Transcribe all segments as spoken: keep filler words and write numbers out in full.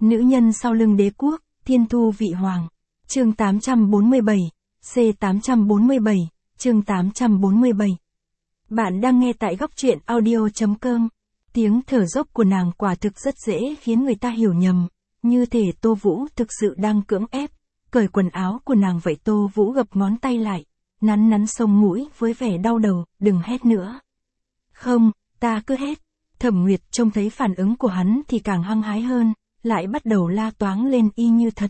Nữ nhân sau lưng đế quốc, thiên thu vị hoàng. Chương tám trăm bốn mươi bảy, C tám trăm bốn mươi bảy, chương tám trăm bốn mươi bảy. Bạn đang nghe tại góc truyện audio chấm com. Tiếng thở dốc của nàng quả thực rất dễ khiến người ta hiểu nhầm, như thể Tô Vũ thực sự đang cưỡng ép, cởi quần áo của nàng vậy. Tô Vũ gập ngón tay lại, nắn nắn sống mũi với vẻ đau đầu, đừng hét nữa. Không, ta cứ hét. Thẩm Nguyệt trông thấy phản ứng của hắn thì càng hăng hái hơn, lại bắt đầu la toáng lên y như thật.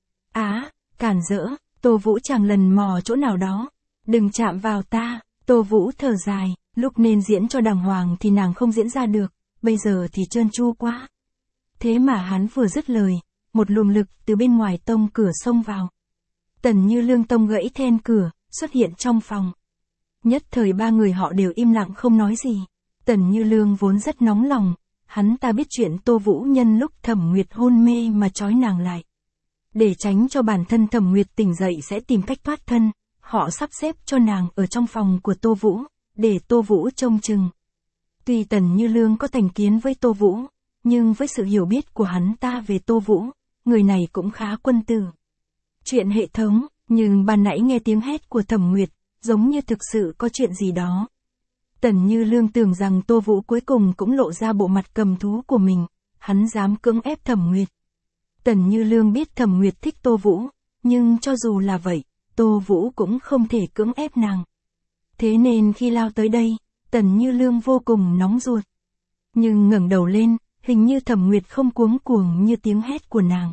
Á, cản rỡ, Tô Vũ chẳng lần mò chỗ nào đó. Đừng chạm vào ta, Tô Vũ thở dài, lúc nên diễn cho đàng hoàng thì nàng không diễn ra được, bây giờ thì trơn tru quá. Thế mà hắn vừa dứt lời, một luồng lực từ bên ngoài tông cửa xông vào. Tần Như Lương tông gãy then cửa, xuất hiện trong phòng. Nhất thời ba người họ đều im lặng không nói gì. Tần Như Lương vốn rất nóng lòng, hắn ta biết chuyện Tô Vũ nhân lúc Thẩm Nguyệt hôn mê mà trói nàng lại. Để tránh cho bản thân Thẩm Nguyệt tỉnh dậy sẽ tìm cách thoát thân, họ sắp xếp cho nàng ở trong phòng của Tô Vũ, để Tô Vũ trông chừng. Tuy Tần Như Lương có thành kiến với Tô Vũ, nhưng với sự hiểu biết của hắn ta về Tô Vũ, người này cũng khá quân tử. Chuyện hệ thống, nhưng ban nãy nghe tiếng hét của Thẩm Nguyệt, giống như thực sự có chuyện gì đó. Tần Như Lương tưởng rằng Tô Vũ cuối cùng cũng lộ ra bộ mặt cầm thú của mình, hắn dám cưỡng ép Thẩm Nguyệt. Tần Như Lương biết Thẩm Nguyệt thích Tô Vũ, nhưng cho dù là vậy, Tô Vũ cũng không thể cưỡng ép nàng. Thế nên khi lao tới đây, Tần Như Lương vô cùng nóng ruột. Nhưng ngẩng đầu lên, hình như Thẩm Nguyệt không cuống cuồng như tiếng hét của nàng.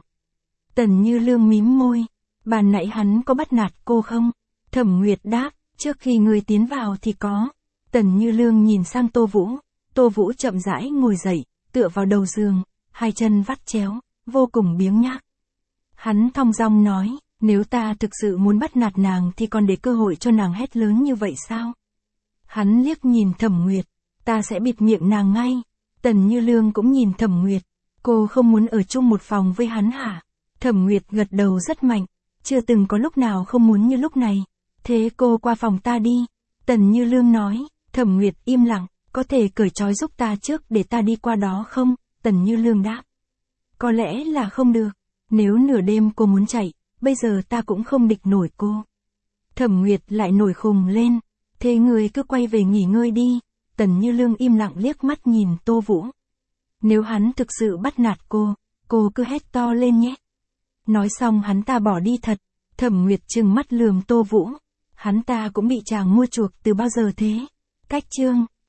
Tần Như Lương mím môi, ban nãy hắn có bắt nạt cô không? Thẩm Nguyệt đáp, trước khi người tiến vào thì có. Tần Như Lương nhìn sang Tô Vũ, Tô Vũ chậm rãi ngồi dậy, tựa vào đầu giường, hai chân vắt chéo, vô cùng biếng nhác. Hắn thong dong nói, nếu ta thực sự muốn bắt nạt nàng thì còn để cơ hội cho nàng hét lớn như vậy sao? Hắn liếc nhìn Thẩm Nguyệt, ta sẽ bịt miệng nàng ngay. Tần Như Lương cũng nhìn Thẩm Nguyệt, cô không muốn ở chung một phòng với hắn hả? Thẩm Nguyệt gật đầu rất mạnh, chưa từng có lúc nào không muốn như lúc này. Thế cô qua phòng ta đi. Tần Như Lương nói. Thẩm Nguyệt im lặng, có thể cởi trói giúp ta trước để ta đi qua đó không? Tần Như Lương đáp. Có lẽ là không được, nếu nửa đêm cô muốn chạy, bây giờ ta cũng không địch nổi cô. Thẩm Nguyệt lại nổi khùng lên, thế người cứ quay về nghỉ ngơi đi. Tần Như Lương im lặng liếc mắt nhìn Tô Vũ. Nếu hắn thực sự bắt nạt cô, cô cứ hét to lên nhé. Nói xong hắn ta bỏ đi thật. Thẩm Nguyệt trừng mắt lườm Tô Vũ. Hắn ta cũng bị chàng mua chuộc từ bao giờ thế? Cách chương